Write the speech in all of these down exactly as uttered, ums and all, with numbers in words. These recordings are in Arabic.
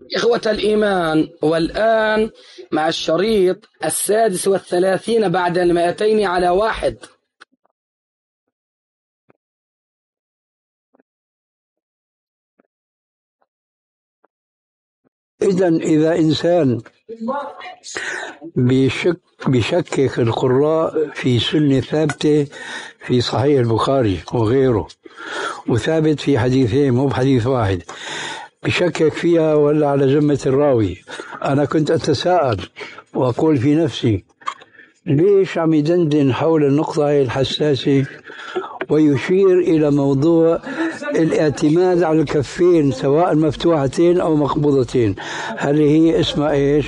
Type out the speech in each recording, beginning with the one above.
إخوة الإيمان، والآن مع الشريط السادس والثلاثين بعد المائتين على واحد. إذن إذا إنسان بيشك بيشكك القراء في سنة ثابتة في صحيح البخاري وغيره، وثابت في حديثين مو بحديث واحد، بشكك فيها ولا على ذمة الراوي. أنا كنت أتساءل وأقول في نفسي ليش عم يدندن حول النقطة هاي الحساسة ويشير إلى موضوع الاعتماد على الكفين سواء مفتوحتين أو مقبوضتين، هل هي اسمها إيش؟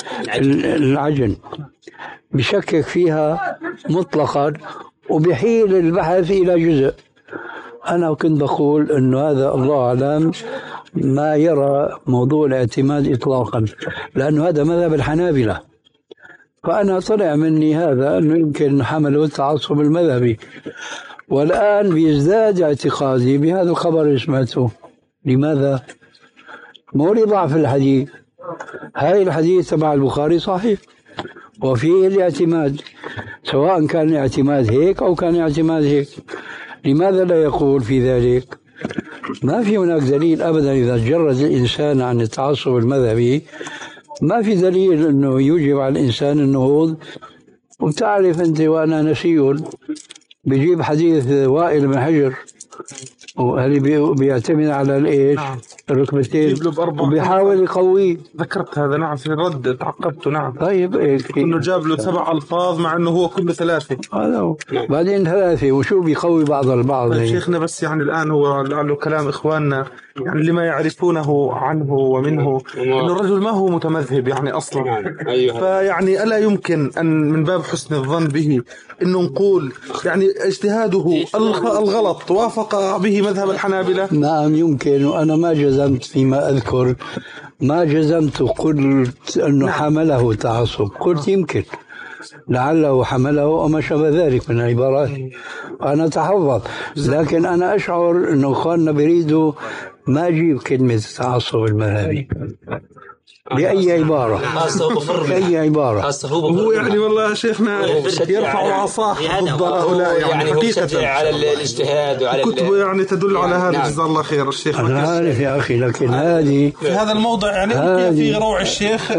العجن. بشكك فيها مطلقا وبحيل البحث إلى جزء. أنا كنت بقول أنه هذا الله أعلم ما يرى موضوع الاعتماد إطلاقا، لأنه هذا مذهب الحنابلة. فأنا طلع مني هذا أنه يمكن حملوا التعصب المذهبي، والآن بيزداد اعتقادي بهذا الخبر اللي سمعته. لماذا؟ مو لضعف الحديث، هاي الحديث تبع البخاري صحيح وفيه الاعتماد، سواء كان الاعتماد هيك أو كان اعتماد هيك. لماذا لا يقول في ذلك؟ ما في هناك دليل أبدا. إذا جرد الإنسان عن التعصب المذهبي ما في دليل أنه يوجب على الإنسان النهوض. وتعرف أنت وأنا نسي بيجيب حديث وائل بن حجر وهل بيعتمد على الايش؟ نعم. الركبتين وبيحاول يقويه. ذكرت هذا نعم في الرد تعقبته. نعم. طيب إيه انه جاب له سبع الفاظ مع انه هو كله ثلاثه. هذا بعدين ثلاثه وشو بيقوي بعض البعض. طيب شيخنا بس يعني الان هو لعله كلام اخواننا يعني لما يعرفونه عنه ومنه انه الرجل ما هو متمذهب يعني اصلا. أيوة. فيعني الا يمكن ان من باب حسن الظن به انه نقول يعني اجتهاده الغلط وافق به مذهب الحنابلة؟ نعم يمكن، وأنا ما جزمت فيما أذكر، ما جزمت قلت أنه نعم. حمله تعصب، قلت يمكن لعله حمله وما شابه ذلك من العبارات. أنا أتحفظ، لكن أنا أشعر أنه أخواننا بيريدوا ما أجيب كلمة تعصب المذهبي بأي عبارة بأي عبارة. هو يعني والله شيخنا يرفع عصاه ضد هؤلاء يعني حقيقة على الاجتهاد وعلى كتبه يعني تدل على هذا. نعم. جزاه الله خير الشيخ. أنا عارف يا أخي، لكن هذه في هذا الموضع يعني في روع الشيخ.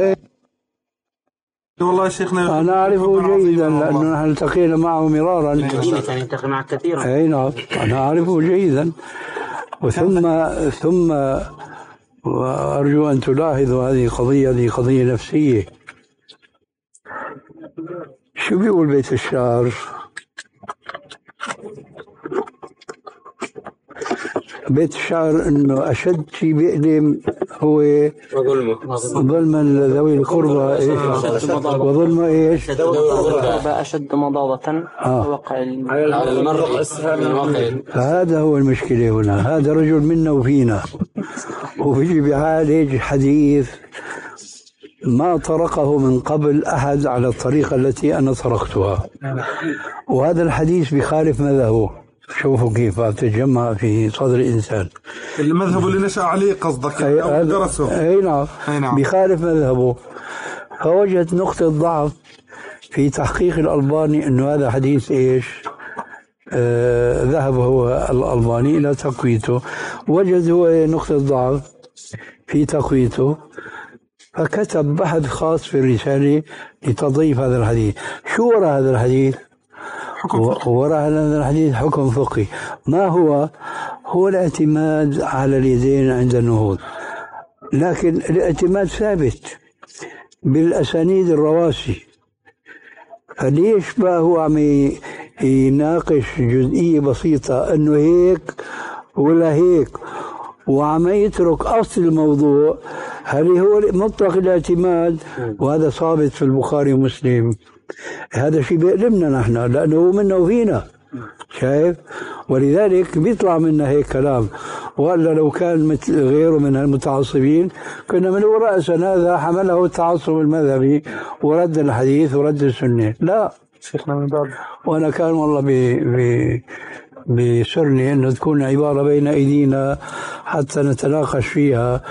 والله شيخنا أنا أعرفه جيدا لأنه نحن التقينا معه مرارا. نلتقي معه كثيرا. أي نعم أنا أعرفه جيدا. وثم ثم وأرجو أن تلاحظوا هذه قضية هذه قضية نفسية. شو بيقول بيت الشعر؟ بيت الشعر انه اشد شيء بيألم هو ظلما ذوي القربى ايش وظلم ايش ذوي القربى اشد مضاضة وقع على المرء اسهل. فهذا هو المشكلة هنا. هذا رجل منا وفينا وبيجي بيعالج حديث ما طرقه من قبل أحد على الطريقة التي أنا طرقتها، وهذا الحديث بخالف مذهبه. شوفوا كيف تتجمع في صدر الإنسان المذهب اللي نشأ عليه قصدك أو درسه. أي نعم. نعم بخالف مذهبه. فوجدت نقطة ضعف في تحقيق الألباني أنه هذا حديث إيش آه ذهب هو الألباني إلى تقويته، وجد هو نقطة ضعف في تقويته، فكتب بحث خاص في الرسالة لتضيف هذا الحديث. شو وراء هذا الحديث؟ وراء هذا الحديث حكم فقهي. ما هو؟ هو الاعتماد على اليدين عند النهوض، لكن الاعتماد ثابت بالأسانيد الرواسي. فليش بقى هو عم يناقش جزئية بسيطة أنه هيك ولا هيك وعم يترك أصل الموضوع؟ هل هو مطلق الاعتماد وهذا ثابت في البخاري ومسلم. هذا شيء بيألمنا نحن لأنه منا وفينا، شايف؟ ولذلك بيطلع منا هيك كلام. وإلا لو كان مثل غيره من المتعصبين كنا من رأسا هذا حمله التعصب المذهبي ورد الحديث ورد السنة. لا شيخنا من باب. وأنا كان والله بي بي بيسرني أن تكون عبارة بين أيدينا حتى نتناقش فيها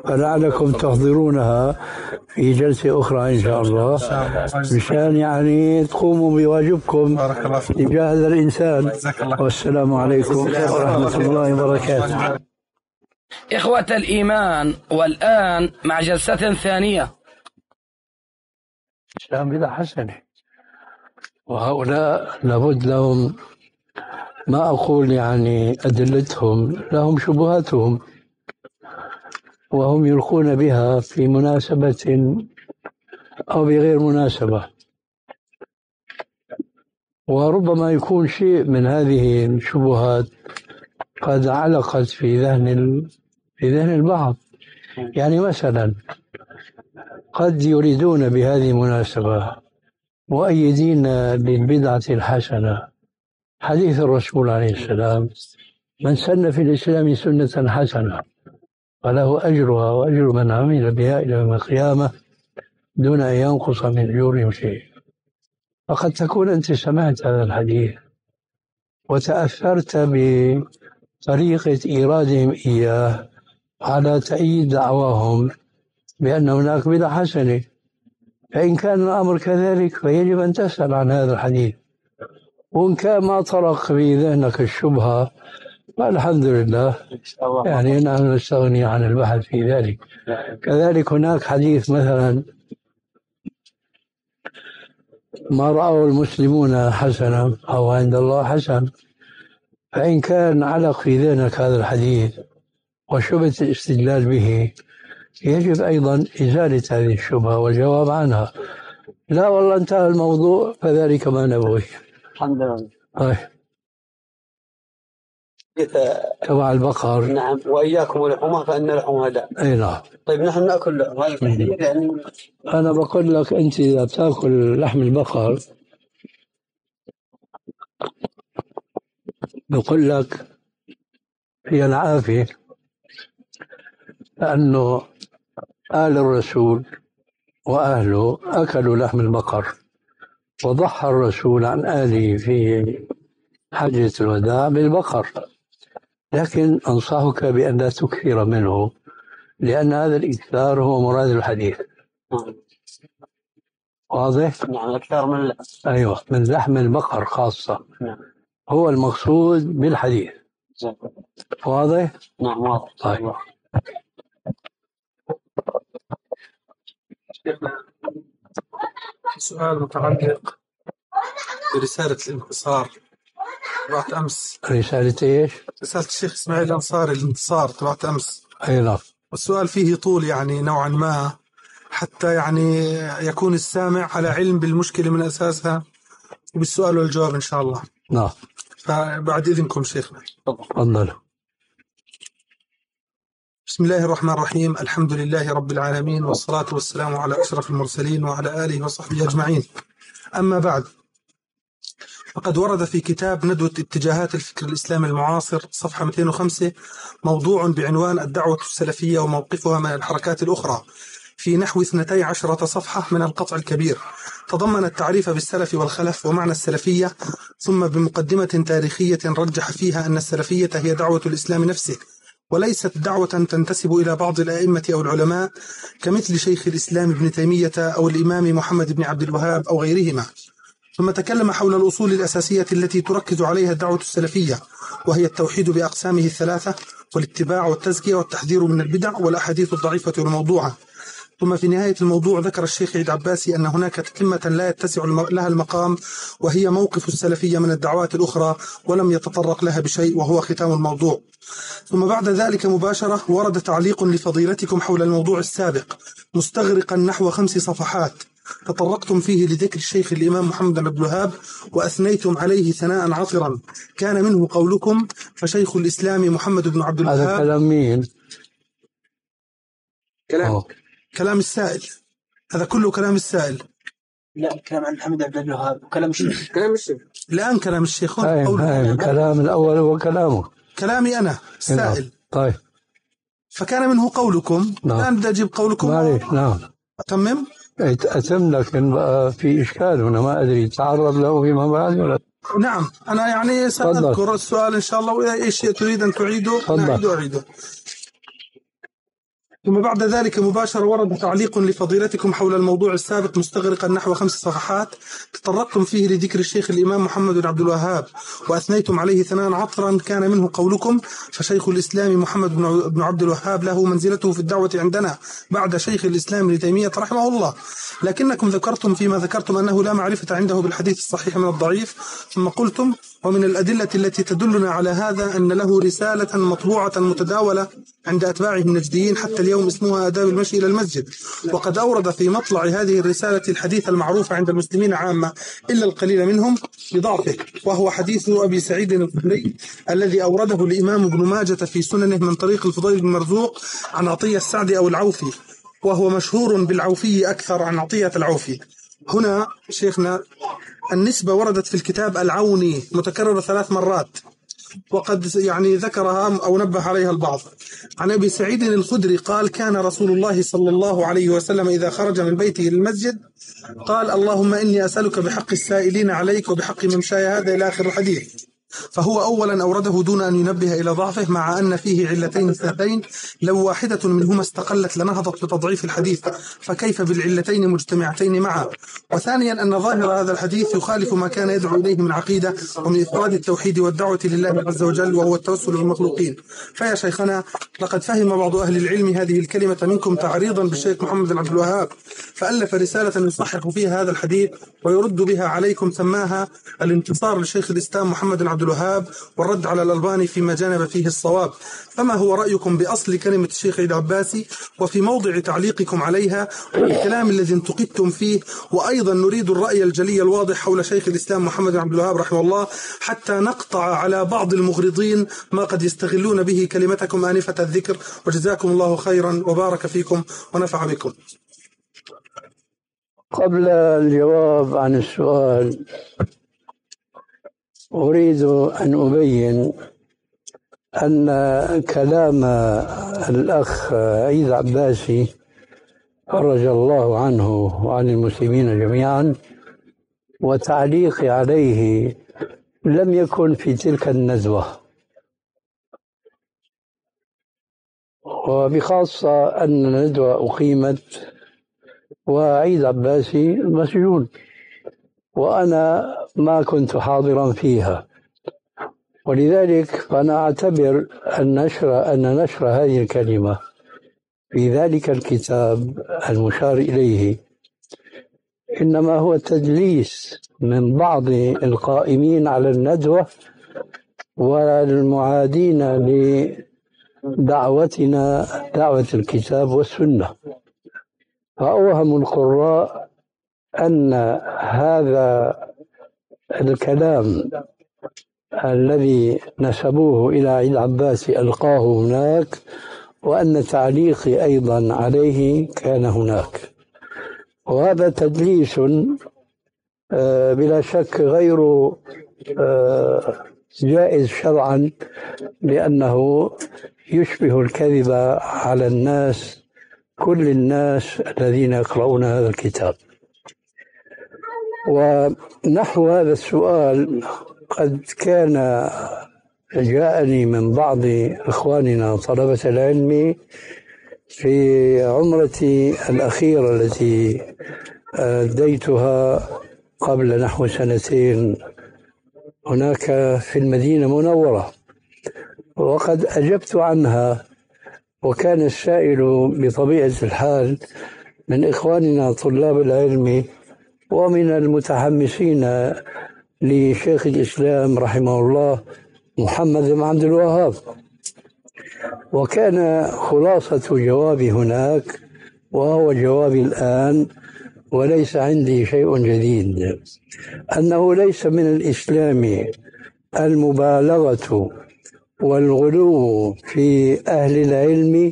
فلعلكم تحضرونها في جلسة أخرى إن شاء الله مشان يعني تقوموا بواجبكم تجاه هذا الإنسان. والسلام عليكم ورحمة الله وبركاته. إخوة الإيمان، والآن مع جلسة ثانية. الإسلام بدعة حسنة، وهؤلاء لابد لهم، ما أقول يعني أدلتهم، لهم شبهاتهم وهم يلقون بها في مناسبة أو بغير مناسبة، وربما يكون شيء من هذه الشبهات قد علقت في ذهن في ذهن البعض. يعني مثلا قد يريدون بهذه المناسبة مؤيدين للبدعة الحسنة حديث الرسول عليه السلام: من سن في الإسلام سنة حسنة فله أجرها وأجر من عمل بها إلى يوم القيامة دون أن ينقص من أجورهم شيء. فقد تكون أنت سمعت هذا الحديث وتأثرت بطريقة إيرادهم إياه على تأييد دعواهم بأن هناك بدعة حسنة، فإن كان الأمر كذلك فيجب أن تسأل عن هذا الحديث، وإن كان ما طرق في ذهنك الشبهة فالحمد لله يعني نحن نستغني عن البحث في ذلك. كذلك هناك حديث مثلا: ما رأوا المسلمون حسنا أو عند الله حسن، فإن كان علق في ذهنك هذا الحديث وشبهة الاستدلال به يجب أيضا إزالة هذه الشبهة والجواب عنها. لا والله انتهى الموضوع فذلك ما نبغي. الحمد لله. طيب تبع البقر. نعم. وإياكم ولحومها فإن لحومها داء. أي نعم. طيب نحن نأكل يعني. أنا بقول لك أنت إذا تأكل لحم البقر بقول لك هي العافية، لأنه آل الرسول وأهله أكلوا لحم البقر، وضحى الرسول عن آله في حجة الوداع بالبقر، لكن أنصحك بأن لا تكثر منه لأن هذا الإكثار هو مراد الحديث. واضح؟ نعم. أكثر من اللحم. أيوة، من لحم البقر خاصة. نعم. هو المقصود بالحديث. جميل. واضح؟ نعم واضح. طيب. سؤال متعلق برسالة الانتصار تبعت أمس. رسالة إيش؟ رسالة الشيخ إسماعيل الأنصاري الانتصار تبعت أمس. أي نعم. والسؤال فيه طول يعني نوعا ما، حتى يعني يكون السامع على علم بالمشكلة من أساسها، وبالسؤال والجواب إن شاء الله. نعم. فبعد إذنكم شيخنا. تفضل. بسم الله الرحمن الرحيم. الحمد لله رب العالمين، والصلاة والسلام على أشرف المرسلين وعلى آله وصحبه أجمعين. أما بعد، فقد ورد في كتاب ندوة اتجاهات الفكر الإسلامي المعاصر صفحة مئتين وخمسة موضوع بعنوان الدعوة السلفية وموقفها من الحركات الأخرى في نحو اثنتي عشرة صفحة من القطع الكبير، تضمن التعريف بالسلف والخلف ومعنى السلفية، ثم بمقدمة تاريخية رجح فيها أن السلفية هي دعوة الإسلام نفسه، وليست دعوة تنتسب إلى بعض الأئمة أو العلماء كمثل شيخ الإسلام ابن تيمية أو الإمام محمد بن عبد الوهاب أو غيرهما. ثم تكلم حول الأصول الأساسية التي تركز عليها الدعوة السلفية، وهي التوحيد بأقسامه الثلاثة، والاتباع والتزكية والتحذير من البدع والأحاديث الضعيفة والموضوعة. ثم في نهاية الموضوع ذكر الشيخ عيد عباسي أن هناك تتمة لا يتسع لها المقام، وهي موقف السلفية من الدعوات الأخرى، ولم يتطرق لها بشيء، وهو ختام الموضوع. ثم بعد ذلك مباشرة ورد تعليق لفضيلتكم حول الموضوع السابق مستغرقا نحو خمس صفحات، تطرقتم فيه لذكر الشيخ الإمام محمد بن عبد الوهاب وأثنيتم عليه ثناء عطرا، كان منه قولكم: فشيخ الإسلام محمد بن عبد الوهاب. هذا كلام مين؟ كلام أوه. كلام السائل، هذا كله كلام السائل. لا، كلام عن محمد بن عبد الوهاب وكلام الشيخ. كلام الشيخ الآن كلام الشيخ. هاي هاي الكلام الأول هو كلامه، كلامي أنا السائل. طيب. فكان منه قولكم. نعم. الآن بدي أجيب قولكم. معليش. نعم. أتمم؟ أتم، لكن بقى في إشكال هنا ما أدري تعرض له فيما بعد ولا. نعم، أنا يعني سأذكر السؤال إن شاء الله، وإذا أي شيء تريد أن تعيده أعيده أعيده. ثم بعد ذلك مباشرة ورد تعليق لفضيلتكم حول الموضوع السابق مستغرقا نحو خمس صفحات تطرقتم فيه لذكر الشيخ الإمام محمد بن عبد الوهاب وأثنيتم عليه ثناء عطرا كان منه قولكم: فشيخ الإسلام محمد بن عبد الوهاب له منزلته في الدعوة عندنا بعد شيخ الإسلام ابن تيمية رحمه الله. لكنكم ذكرتم فيما ذكرتم أنه لا معرفة عنده بالحديث الصحيح من الضعيف، ثم قلتم: ومن الأدلة التي تدلنا على هذا أن له رسالة مطبوعة متداولة عند أتباعه النجديين حتى اليوم اسمها آداب المشي إلى المسجد، وقد أورد في مطلع هذه الرسالة الحديث المعروف عند المسلمين عامة إلا القليل منهم بضعفه، وهو حديث أبي سعيد الخدري الذي أورده الإمام ابن ماجة في سننه من طريق الفضيل بن مرزوق عن عطية السعدي أو العوفي، وهو مشهور بالعوفي أكثر عن عطية العوفي. هنا شيخنا النسبة وردت في الكتاب العوني متكررة ثلاث مرات، وقد يعني ذكرها أو نبه عليها البعض. عن أبي سعيد الخدري قال: كان رسول الله صلى الله عليه وسلم إذا خرج من بيته للمسجد قال: اللهم إني أسألك بحق السائلين عليك وبحق ممشاي هذا إلى آخر الحديث. فهو أولا أورده دون أن ينبه إلى ضعفه، مع أن فيه علتين اثنتين لو واحدة منهما استقلت لنهضت بتضعيف الحديث، فكيف بالعلتين مجتمعتين معا؟ وثانيا أن ظاهر هذا الحديث يخالف ما كان يدعو إليه من عقيدة ومن إفراد التوحيد والدعوة لله عز وجل، وهو التوسل بالمخلوقين. فيا شيخنا، لقد فهم بعض أهل العلم هذه الكلمة منكم تعريضا بالشيخ محمد بن عبد الوهاب، فألف رسالة يصحح فيها هذا الحديث ويرد بها عليكم، سماها الانتصار لشيخ الإسلام محمد بن عبد الوهاب والرد على الألباني فيما جانب فيه الصواب. فما هو رأيكم بأصل كلمة الشيخ عيد عباسي وفي موضع تعليقكم عليها والكلام الذي انتقدتم فيه؟ وأيضا نريد الرأي الجلي الواضح حول شيخ الإسلام محمد بن عبد الوهاب رحمه الله، حتى نقطع على بعض المغرضين ما قد يستغلون به كلمتكم آنفة الذكر. وجزاكم الله خيرا وبارك فيكم ونفع بكم. قبل الجواب عن السؤال أريد أن أبين أن كلام الأخ عيد عباسي فرج الله عنه وعن المسلمين جميعا وتعليقي عليه لم يكن في تلك الندوة، وبخاصة أن الندوة أقيمت وعيد عباسي مسجون وأنا ما كنت حاضرا فيها، ولذلك فأنا أعتبر أن نشر أن نشر هذه الكلمة في ذلك الكتاب المشار إليه إنما هو تدليس من بعض القائمين على الندوة والمعادين لدعوتنا دعوة الكتاب والسنة، فأوهم القراء أن هذا الكلام الذي نسبوه إلى عيد عباسي ألقاه هناك، وأن تعليقي أيضا عليه كان هناك، وهذا تدليس بلا شك غير جائز شرعا، لأنه يشبه الكذب على الناس كل الناس الذين يقرؤون هذا الكتاب. ونحو هذا السؤال قد كان جاءني من بعض إخواننا طلبة العلم في عمرتي الأخيرة التي أديتها قبل نحو سنتين هناك في المدينة المنورة، وقد أجبت عنها، وكان السائل بطبيعة الحال من إخواننا طلاب العلم ومن المتحمسين لشيخ الإسلام رحمه الله محمد بن عبد الوهاب. وكان خلاصة جوابي هناك وهو جوابي الآن، وليس عندي شيء جديد، أنه ليس من الإسلام المبالغة والغلو في أهل العلم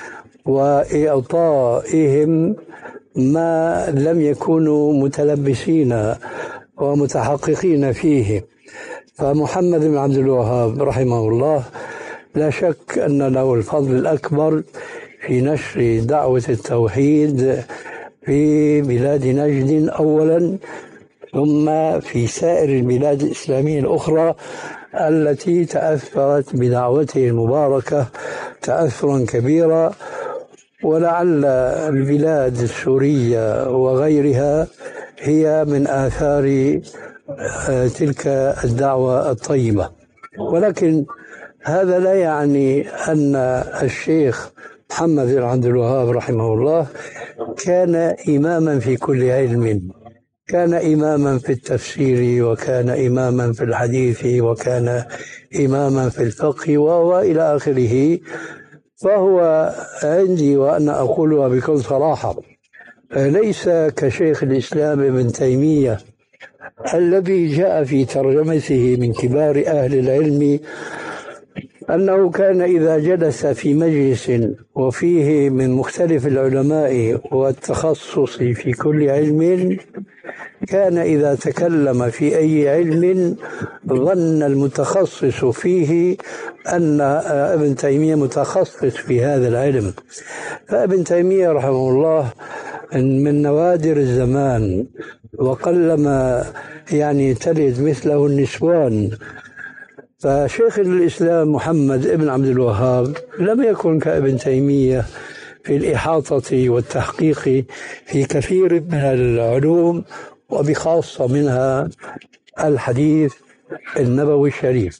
وإعطائهم ما لم يكونوا متلبسين ومتحققين فيه. فمحمد بن عبد الوهاب رحمه الله لا شك أن له الفضل الأكبر في نشر دعوة التوحيد في بلاد نجد أولا، ثم في سائر البلاد الإسلامية الأخرى التي تأثرت بدعوته المباركة تأثرا كبيرا، ولعل البلاد السورية وغيرها هي من آثار تلك الدعوة الطيبة. ولكن هذا لا يعني أن الشيخ محمد بن عبد الوهاب رحمه الله كان إماما في كل علم. كان إماما في التفسير، وكان إماما في الحديث، وكان إماما في الفقه وإلى آخره. فهو عندي، وأنا أقولها بكل صراحة، ليس كشيخ الإسلام ابن تيمية الذي جاء في ترجمته من كبار أهل العلم أنه كان إذا جلس في مجلس وفيه من مختلف العلماء والتخصص في كل علم، كان إذا تكلم في أي علم ظن المتخصص فيه أن ابن تيمية متخصص في هذا العلم. فابن تيمية رحمه الله من نوادر الزمان، وقلما يعني تلد مثله النسوان. فشيخ الإسلام محمد ابن عبد الوهاب لم يكن كابن تيمية في الإحاطة والتحقيق في كثير من العلوم، وبخاصة منها الحديث النبوي الشريف.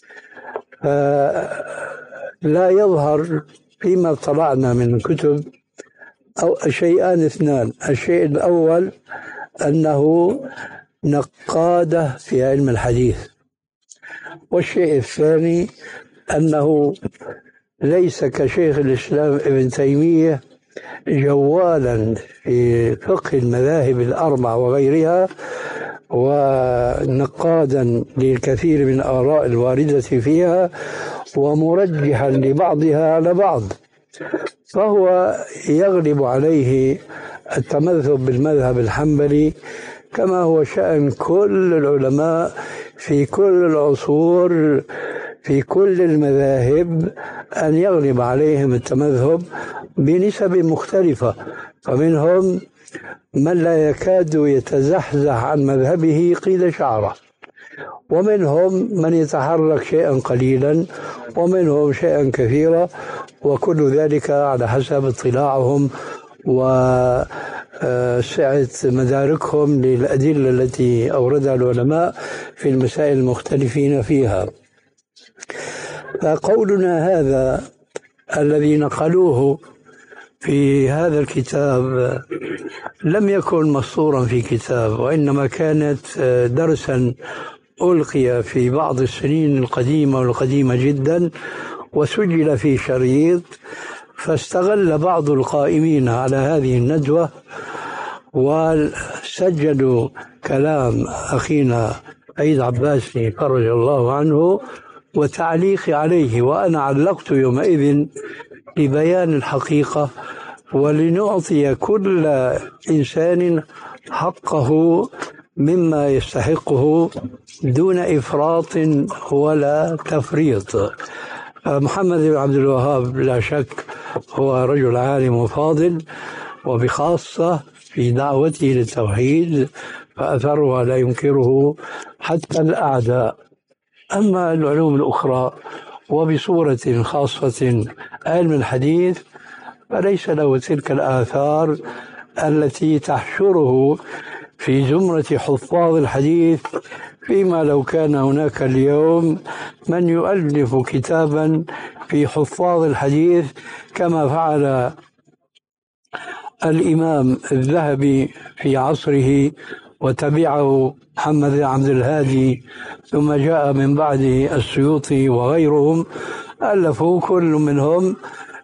لا يظهر فيما اطلعنا من الكتب أو شيئان اثنان. الشيء الأول أنه نقاد في علم الحديث، والشيء الثاني أنه ليس كشيخ الإسلام ابن تيمية جوالا في فقه المذاهب الأربع وغيرها، ونقادا للكثير من الآراء الواردة فيها، ومرجحا لبعضها على بعض. فهو يغلب عليه التمذهب بالمذهب الحنبلي، كما هو شأن كل العلماء في كل العصور في كل المذاهب، أن يغلب عليهم التمذهب بنسب مختلفة. فمنهم من لا يكاد يتزحزح عن مذهبه قيد شعره، ومنهم من يتحرك شيئا قليلا، ومنهم شيئا كثيرا، وكل ذلك على حسب اطلاعهم وسعة مداركهم للأدلة التي أوردها العلماء في المسائل المختلفين فيها. فقولنا هذا الذي نقلوه في هذا الكتاب لم يكن مسطورا في كتاب، وإنما كانت درسا ألقي في بعض السنين القديمة والقديمة جدا، وسجل في شريط. فاستغل بعض القائمين على هذه الندوة وسجلوا كلام أخينا عيد عباسي فرج الله عنه وتعليقي عليه، وأنا علقت يومئذ لبيان الحقيقة ولنعطي كل إنسان حقه مما يستحقه دون إفراط ولا تفريط. محمد بن عبد الوهاب لا شك هو رجل عالم وفاضل، وبخاصة في دعوته للتوحيد فأثرها لا ينكره حتى الأعداء. أما العلوم الأخرى وبصورة خاصة علم الحديث فليس له تلك الآثار التي تحشره في زمرة حفاظ الحديث، فيما لو كان هناك اليوم من يؤلف كتابا في حفاظ الحديث كما فعل الإمام الذهبي في عصره، وتبعه محمد بن عبد الهادي، ثم جاء من بعده السيوطي وغيرهم، ألفوا كل منهم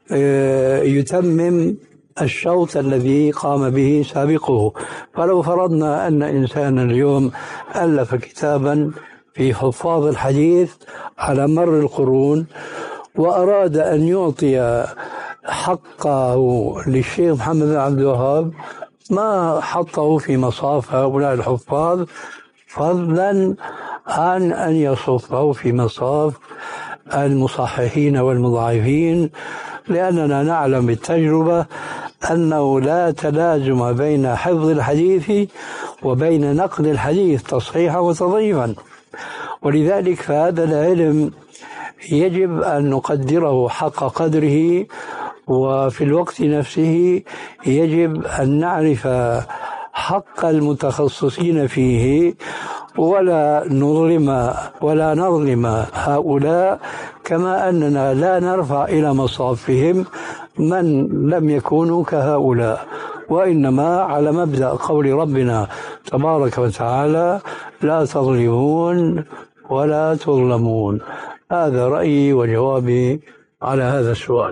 يتمم الشوط الذي قام به سابقه. فلو فرضنا أن إنسانا اليوم ألف كتابا في حفاظ الحديث على مر القرون وأراد أن يعطي حقه للشيخ محمد بن عبد الوهاب، ما حطه في مصاف هؤلاء الحفاظ، فضلا عن أن يصفه في مصاف المصححين والمضاعفين، لأننا نعلم بالتجربة أنه لا تلازم بين حفظ الحديث وبين نقل الحديث تصحيحا وتضعيفا. ولذلك فهذا العلم يجب أن نقدره حق قدره وفي الوقت نفسه يجب أن نعرف حق المتخصصين فيه ولا نظلم ولا نظلم هؤلاء، كما أننا لا نرفع إلى مصافهم من لم يكونوا كهؤلاء، وإنما على مبدأ قول ربنا تبارك وتعالى: لا تظلمون ولا تظلمون. هذا رأيي وجوابي على هذا السؤال.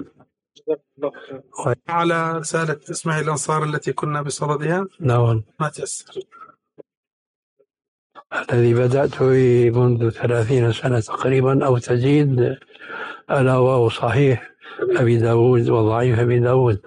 على رسالة إسماعيل الأنصار التي كنا بصددها. نعم. ما تيسر. الذي بدأت به منذ ثلاثين سنة تقريبا أو تزيد، ألا وهو صحيح أبي داود وضعيف أبي داود.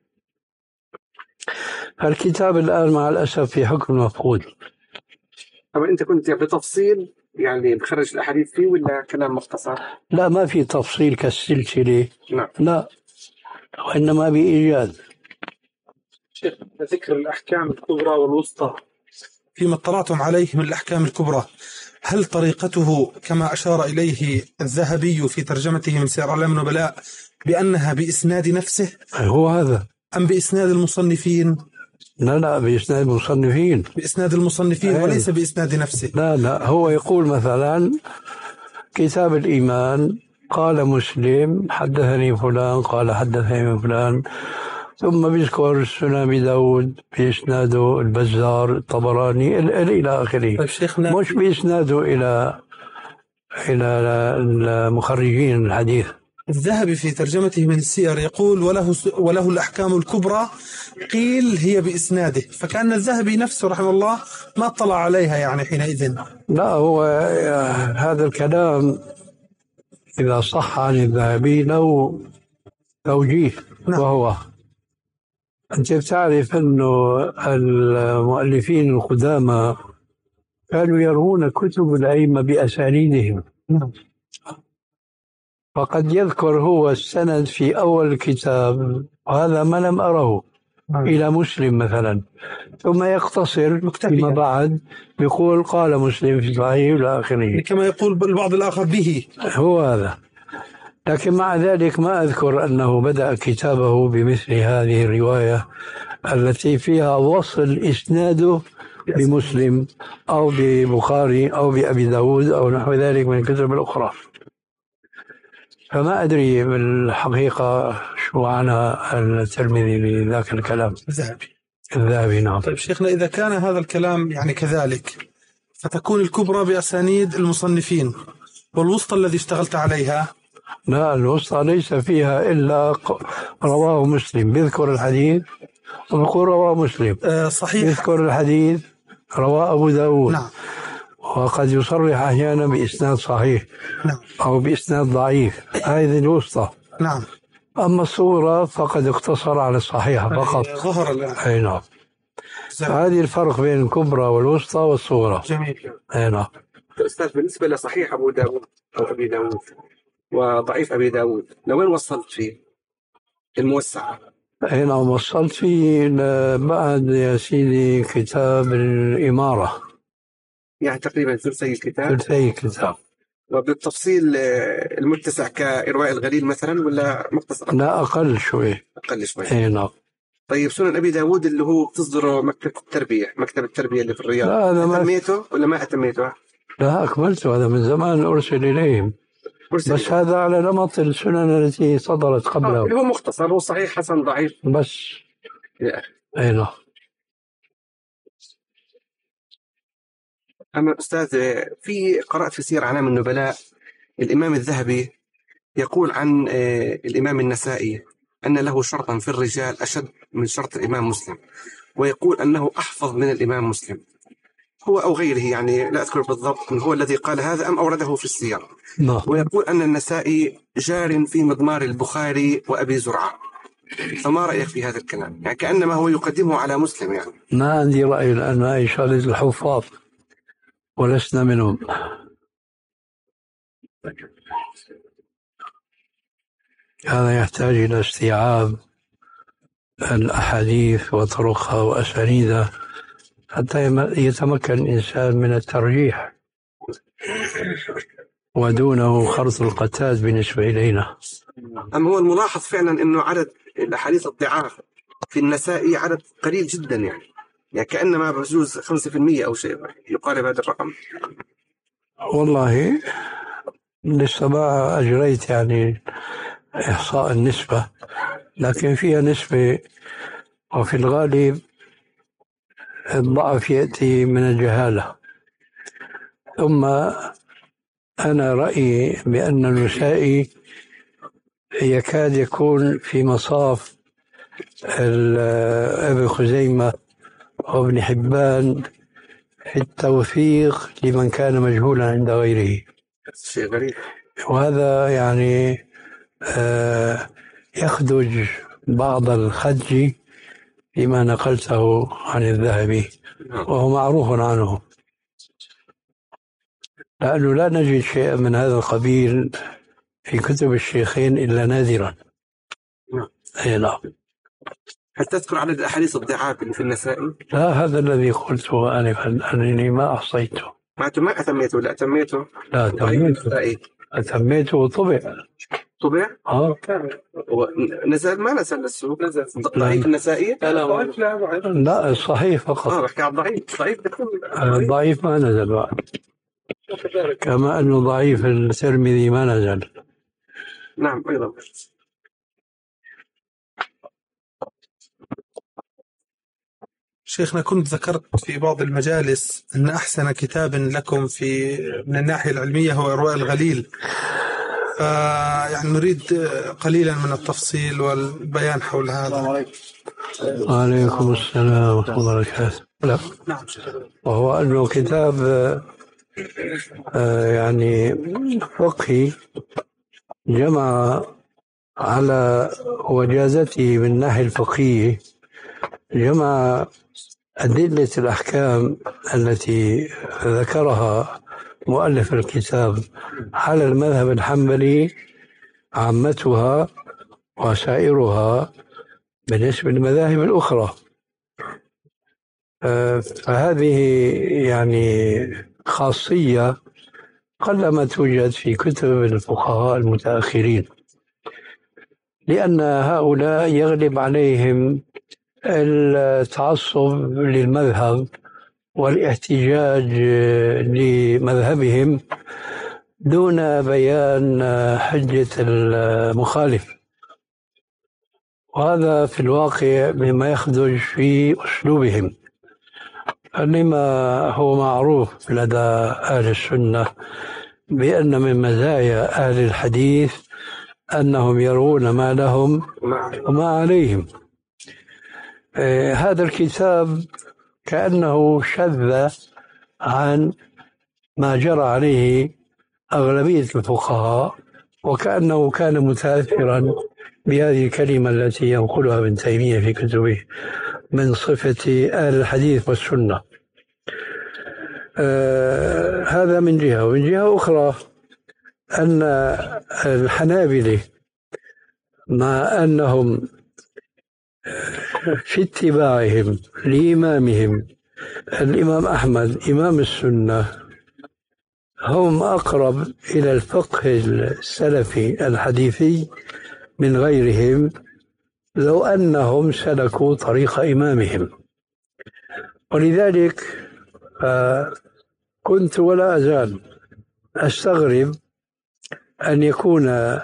الكتاب الآن مع الأسف في حكم مفقود. طبعا أنت كنت بتفصيل يعني بخرج الأحاديث فيه ولا كلام مختصر؟ لا، ما في تفصيل كالسلسلة. نعم. لا، وإنما بإيجاز. شيخ، ذكر الأحكام الكبرى والوسطى فيما اطلعتم عليه من الأحكام الكبرى، هل طريقته كما أشار إليه الذهبي في ترجمته من سير أعلام النبلاء بأنها بإسناد نفسه؟ هو هذا. أم بإسناد المصنفين؟ لا لا، بإسناد المصنفين. بإسناد المصنفين أيه. وليس بإسناد نفسه. لا لا، هو يقول مثلا كتاب الإيمان قال مسلم حدثني فلان قال حدثني فلان، ثم بيذكر سنن أبي داود بإسناده البزار الطبراني إلى آخره. مش بإسناده إلى إلى المخرجين الحديث. الذهبي في ترجمته من السير يقول: وله وله الأحكام الكبرى، قيل هي بإسناده، فكأن الذهبي نفسه رحمه الله ما اطلع عليها يعني حينئذ. لا، هو هذا الكلام إذا صح عن الذهبي له توجيه. نعم. وهو أنت تعرف أنه المؤلفين القدامى كانوا يروون كتب الأئمة بأسانيدهم. نعم. فقد يذكر هو السند في أول الكتاب، وهذا ما لم أره. نعم. إلى مسلم مثلا، ثم يقتصر فيما بعد يقول قال مسلم في صحيح إلى آخره، كما يقول البعض الآخر به. هو هذا. لكن مع ذلك ما أذكر أنه بدأ كتابه بمثل هذه الرواية التي فيها وصل إسناده بمسلم أو ببخاري أو بأبي داود أو نحو ذلك من الكتب الأخرى. فما أدري بالحقيقة شو معنى الترمذي بذاك الكلام. الذهبي. الذهبي نعم. طيب شيخنا، إذا كان هذا الكلام يعني كذلك، فتكون الكبرى بأسانيد المصنفين، والوسطى الذي اشتغلت عليها؟ لا، الوسطى ليس فيها إلا رواه مسلم، بيذكر الحديث ويقول رواه مسلم. آه صحيح. بيذكر الحديث رواه أبو داود. نعم. وقد يصرح أحيانا بإسناد صحيح. نعم. أو بإسناد ضعيف. هذه الوسطى. نعم. أما الصورة فقد اقتصر على الصحيحة فقط. ظهر الآن. أي نعم. هذه الفرق بين الكبرى والوسطى والصورة. جميل. أي نعم. أستاذ، بالنسبة لصحيح أبو داود أو أبي داود وضعيف أبي داود، لوين وصلت فيه الموسع؟ أي نعم، وصلت فيه بعد يا سيدي كتاب الإمارة، يعني تقريبا ثلثي الكتاب. ثلثي الكتاب. وبالتفصيل المتسع كإرواء الغليل مثلا ولا مختصر؟ لا، أقل شوي. أقل شوي. أي نعم. طيب سنن أبي داود اللي هو تصدره مكتبة التربية، مكتب التربية اللي في الرياض، أتميته ولا ما أتميته؟ لا، أكملته، هذا من زمان أرسل إليهم. أرسل بس إليه. هذا على نمط السنن التي صدرت قبله. اللي هو مختصر، هو صحيح حسن ضعيف بس. يا أخي. أي نعم. أما أستاذ، في قرأت في سير أعلام النبلاء الإمام الذهبي يقول عن الإمام النسائي أن له شرطا في الرجال أشد من شرط الإمام مسلم، ويقول أنه أحفظ من الإمام مسلم، هو أو غيره، يعني لا أذكر بالضبط من هو الذي قال هذا أم أورده في السير. نعم. ويقول أن النسائي جار في مضمار البخاري وأبي زرعة، فما رأيك في هذا الكلام؟ يعني كأنما هو يقدمه على مسلم. يعني ما عندي رأي، لأن هذه شغلة الحفاظ ولسنا منهم. هذا يحتاج إلى استيعاب الأحاديث وطرقها وأسانيدها حتى يتمكن الإنسان من الترجيح، ودونه خرط القتاد بالنسبة إلينا. أما هو الملاحظ فعلا أنه عدد الأحاديث الضعاف في النسائي عدد قليل جدا، يعني يعني كأنما بجوز خمسة في المية أو شيء يقارب هذا الرقم. والله لسه ما أجريت يعني إحصاء النسبة، لكن فيها نسبة، وفي الغالب الضعف يأتي من الجهالة. ثم أنا رأيي بأن النسائي يكاد يكون في مصاف ابن خزيمة وابن حبان في التوثيق لمن كان مجهولا عند غيره. شيء غريب. وهذا يعني آه يخدج بعض الخدج فيما نقلته عن الذهبي، وهو معروف عنه، لأنه لا نجد شيئا من هذا القبيل في كتب الشيخين إلا نادرا. أي نعم. هل تذكر عدد الأحاديث الضعاف اللي في النسائي؟ لا، هذا الذي قلته آنفا أنني ما أحصيته. معناته ما أتميته؟ لا أتميته. لا أتميته. أتميته وطبع. طبع؟ آه. نزل ما نزل للسوق؟ نزل ضعيف النسائي؟ لا لا لا الصحيح فقط. اه بحكي عن ضعيف. ضعيف ضعيف ما نزل بعد، كما أنه ضعيف الترمذي ما نزل. نعم أيضا. شيخنا، كنت ذكرت في بعض المجالس أن أحسن كتاب لكم في من الناحية العلمية هو إرواء الغليل، فيعني نريد قليلا من التفصيل والبيان حول هذا. وعليكم السلام ورحمة الله وبركاته. لا. وهو أنه كتاب يعني فقهي جمع على وجازته من الناحية الفقهية، جمع أدلة الأحكام التي ذكرها مؤلف الكتاب على المذهب الحنبلي عامتها وسائرها بالنسبة للمذاهب الأخرى. فهذه يعني خاصية قلما توجد في كتب الفقهاء المتأخرين، لأن هؤلاء يغلب عليهم التعصب للمذهب والاحتجاج لمذهبهم دون بيان حجة المخالف، وهذا في الواقع مما يخدج في أسلوبهم، لما هو معروف لدى أهل السنة بأن من مزايا أهل الحديث أنهم يرون ما لهم وما عليهم. آه هذا الكتاب كأنه شذ عن ما جرى عليه أغلبية الفقهاء، وكأنه كان متأثرا بهذه الكلمة التي ينقلها ابن تيمية في كتبه من صفة أهل الحديث والسنة. آه هذا من جهة، ومن جهة أخرى أن الحنابلة مع أنهم في اتباعهم لإمامهم الإمام أحمد إمام السنة هم أقرب إلى الفقه السلفي الحديثي من غيرهم، لو أنهم سلكوا طريق إمامهم. ولذلك كنت ولا أزال أستغرب أن يكون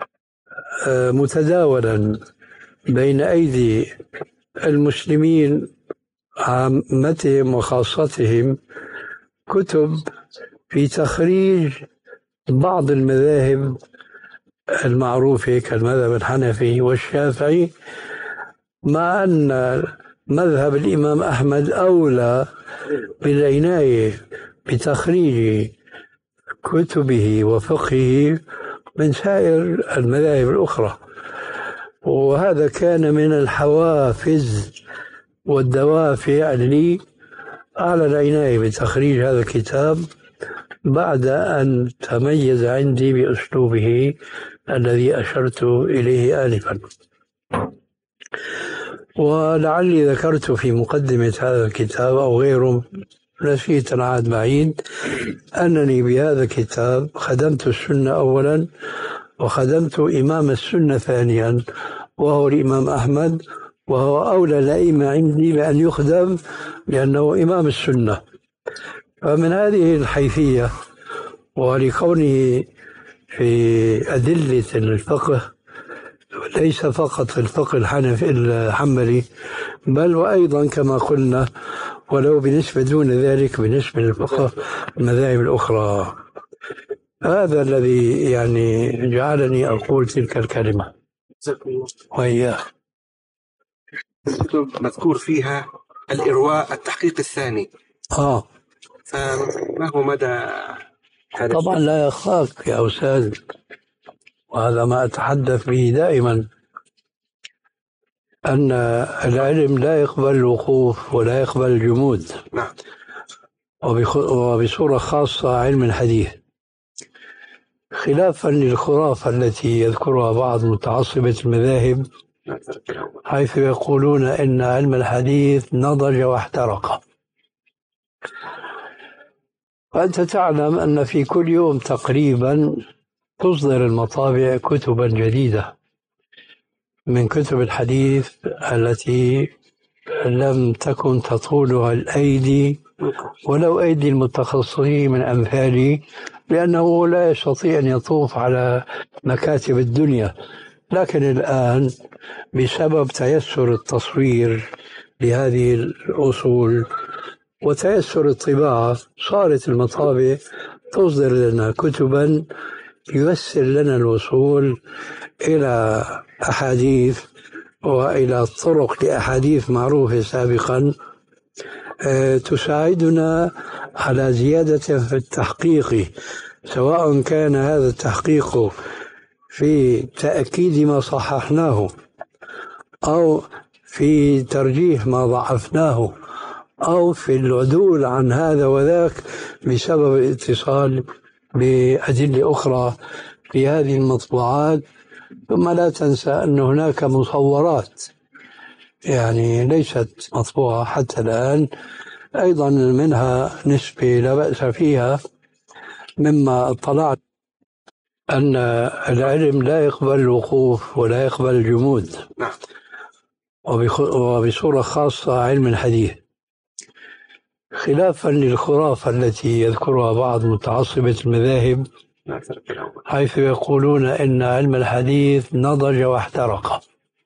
متداولا بين أيدي المسلمين عامتهم وخاصتهم كتب في تخريج بعض المذاهب المعروفة كالمذهب الحنفي والشافعي، مع أن مذهب الإمام أحمد أولى بالعناية بتخريج كتبه وفقهه من سائر المذاهب الأخرى. وهذا كان من الحوافز والدوافع لي على العناية بتخريج هذا الكتاب بعد أن تميز عندي بأسلوبه الذي أشرت إليه آنفا. ولعلي ذكرت في مقدمة هذا الكتاب أو غيره، نسيت العهد بعيد، أنني بهذا الكتاب خدمت السنة أولا وخدمت إمام السنة ثانيا، وهو الإمام أحمد، وهو أولى الأئمة عندي بأن يخدم لأنه إمام السنة. فمن هذه الحيثية ولكونه في أدلة الفقه ليس فقط في الفقه الحنفي الحنبلي بل وأيضا كما قلنا ولو بنسبة دون ذلك بالنسبة للفقه المذاهب الأخرى. هذا الذي يعني جعلني أقول تلك الكلمة. وهي مذكور فيها الإرواء التحقيق الثاني. آه فما هو مدى؟ طبعا لا يخفاك يا أستاذ، وهذا ما أتحدث به دائما، أن العلم لا يقبل الوقوف ولا يقبل الجمود. نعم. وبصورة خاصة علم الحديث، خلافا للخرافة التي يذكرها بعض متعصبة المذاهب حيث يقولون إن علم الحديث نضج واحترق. وأنت تعلم أن في كل يوم تقريبا تصدر المطابع كتبا جديدة من كتب الحديث التي لم تكن تطولها الأيدي ولو أيدي المتخصصين من أمثالي، لأنه لا يستطيع أن يطوف على مكاتب الدنيا. لكن الآن بسبب تيسر التصوير لهذه الأصول وتيسر الطباعة صارت المطابع تصدر لنا كتبا ييسر لنا الوصول إلى أحاديث وإلى طرق لأحاديث معروفة سابقا تساعدنا على زيادة في التحقيق، سواء كان هذا التحقيق في تأكيد ما صححناه أو في ترجيح ما ضعفناه أو في العدول عن هذا وذاك بسبب الاتصال بأدلة أخرى في هذه المطبوعات. ثم لا تنسى أن هناك مصورات يعني ليست مطبوعة حتى الآن أيضا منها نسبة لا بأس فيها، مما اطلعت أن العلم لا يقبل الوقوف ولا يقبل الجمود. وبصورة خاصة علم الحديث، خلافا للخرافة التي يذكرها بعض متعصبة المذاهب حيث يقولون إن علم الحديث نضج واحترق.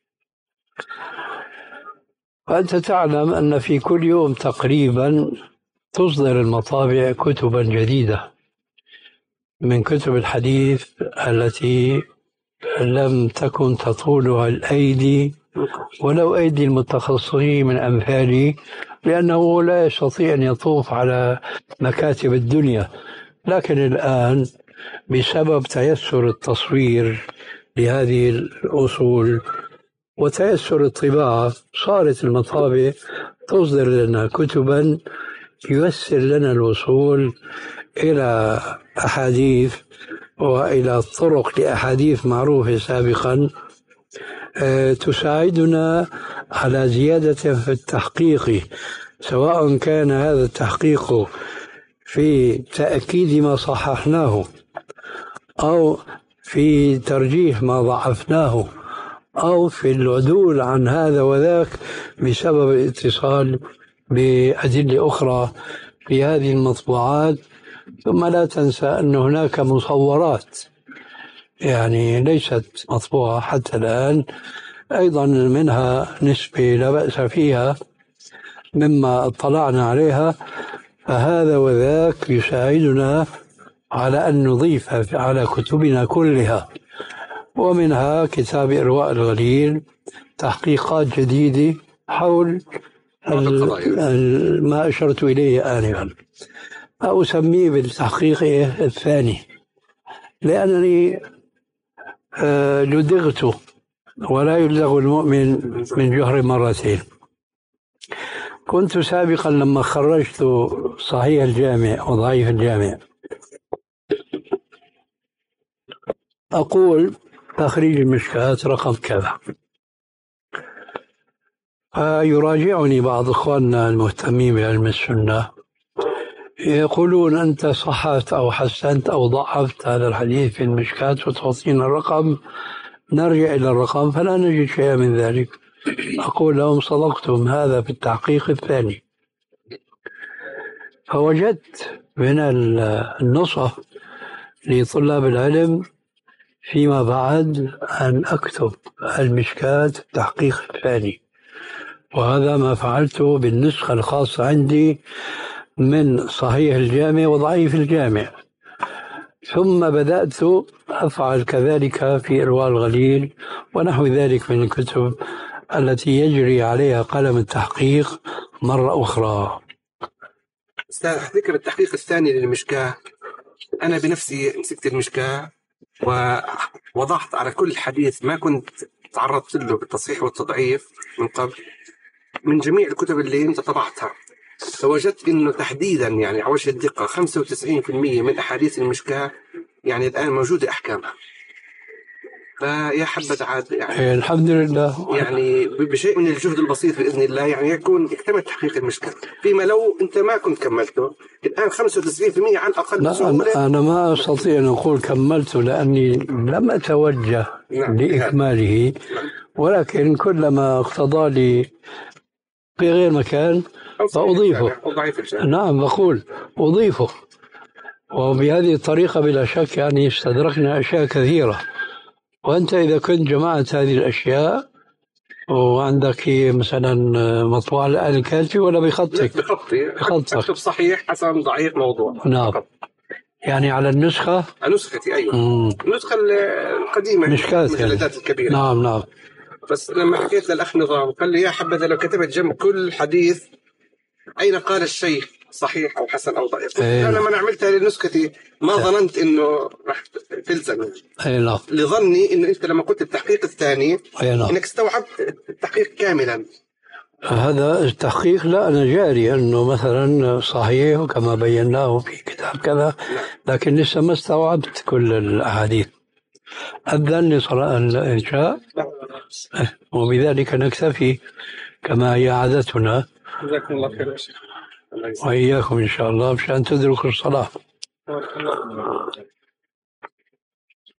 فأنت تعلم أن في كل يوم تقريبا تصدر المطابع كتبا جديدة من كتب الحديث التي لم تكن تطولها الأيدي ولو أيدي المتخصصين من أمثالي، لأنه لا يستطيع أن يطوف على مكاتب الدنيا. لكن الآن بسبب تيسر التصوير لهذه الأصول وتيسر الطباعة صارت المطابع تصدر لنا كتبا ييسر لنا الوصول إلى أحاديث وإلى طرق لأحاديث معروفة سابقا تساعدنا على زيادة في التحقيق، سواء كان هذا التحقيق في تأكيد ما صححناه أو في ترجيح ما ضعفناه أو في العدول عن هذا وذاك بسبب الاتصال بأدلة أخرى في هذه المطبوعات. ثم لا تنسى أن هناك مصورات يعني ليست مطبوعة حتى الآن أيضا منها نسبة لا بأس فيها، مما اطلعنا عليها. فهذا وذاك يساعدنا على أن نضيف على كتبنا كلها، ومنها كتاب إرواء الغليل، تحقيقات جديدة حول ما أشرت إليه آنفا، أسميه بالتحقيق الثاني لأنني لدغت ولا يلدغ المؤمن من جهر مرتين. كنت سابقا لما خرجت صحيح الجامع وضعيف الجامع أقول تخريج المشكات رقم كذا، فيراجعني بعض إخواننا المهتمين بعلم السنة يقولون أنت صححت أو حسنت أو ضعفت هذا الحديث في المشكات وتعطينا الرقم نرجع إلى الرقم فلا نجد شيئا من ذلك. أقول لهم صدقتم، هذا في التحقيق الثاني. فوجدت من النصح لطلاب العلم فيما بعد أن أكتب المشكاة التحقيق الثاني، وهذا ما فعلته بالنسخة الخاصة عندي من صحيح الجامع وضعيف الجامع. ثم بدأت أفعل كذلك في إرواء الغليل ونحو ذلك من الكتب التي يجري عليها قلم التحقيق مرة أخرى. أستاذ، ذكر التحقيق الثاني للمشكاة، أنا بنفسي مسكت المشكاة ووضعت على كل حديث ما كنت تعرضت له بالتصحيح والتضعيف من قبل من جميع الكتب اللي أنت طبعتها، فوجدت إنه تحديدا يعني على وجه الدقة خمسة وتسعين بالمئة من أحاديث المشكاة يعني الآن موجودة أحكامها. فيا حبذا عاد يعني الحمد لله يعني بشيء من الجهد البسيط بإذن الله يعني يكون اكتمل تحقيق المشكلة، فيما لو أنت ما كنت كملته الآن خمسة وتسعين بالمئة على الأقل. لا، أنا ما أستطيع أن أقول كملته لأني لم أتوجه نعم. لإكماله، ولكن كلما اقتضى لي في غير مكان فأضيفه. نعم، بقول أضيفه، وبهذه الطريقة بلا شك يعني استدركنا أشياء كثيرة. وأنت إذا كنت جمعت هذه الأشياء وعندك مثلا مطبوع الآن الكاتبي ولا بخطك؟ بخطي. بخطك أكتب صحيح حسن ضعيف موضوع. نعم فقط. يعني على النسخة؟ نسختي أيوة. مم. النسخة القديمة المجلدات الكبيرة. نعم نعم. بس لما حكيت للأخ نظام قال لي يا حبذا لو كتبت جنب كل حديث أين قال الشيخ صحيح أو حسن أو ضعيف. أنا لما عملتها لنسختي ما أيه. ظننت إنه راح تلزم. أي نعم. لظني إنه أنت لما قلت التحقيق الثاني نعم. إنك استوعبت التحقيق كاملا. هذا التحقيق لا أنا جاري أنه مثلا صحيح كما بيناه في كتاب كذا، لكن لسه ما استوعبت كل الأحاديث. أذن لصلاة العشاء وبذلك نكتفي كما هي عادتنا. جزاكم الله خير. وإياكم إن شاء الله مشان تدركوا الصلاة.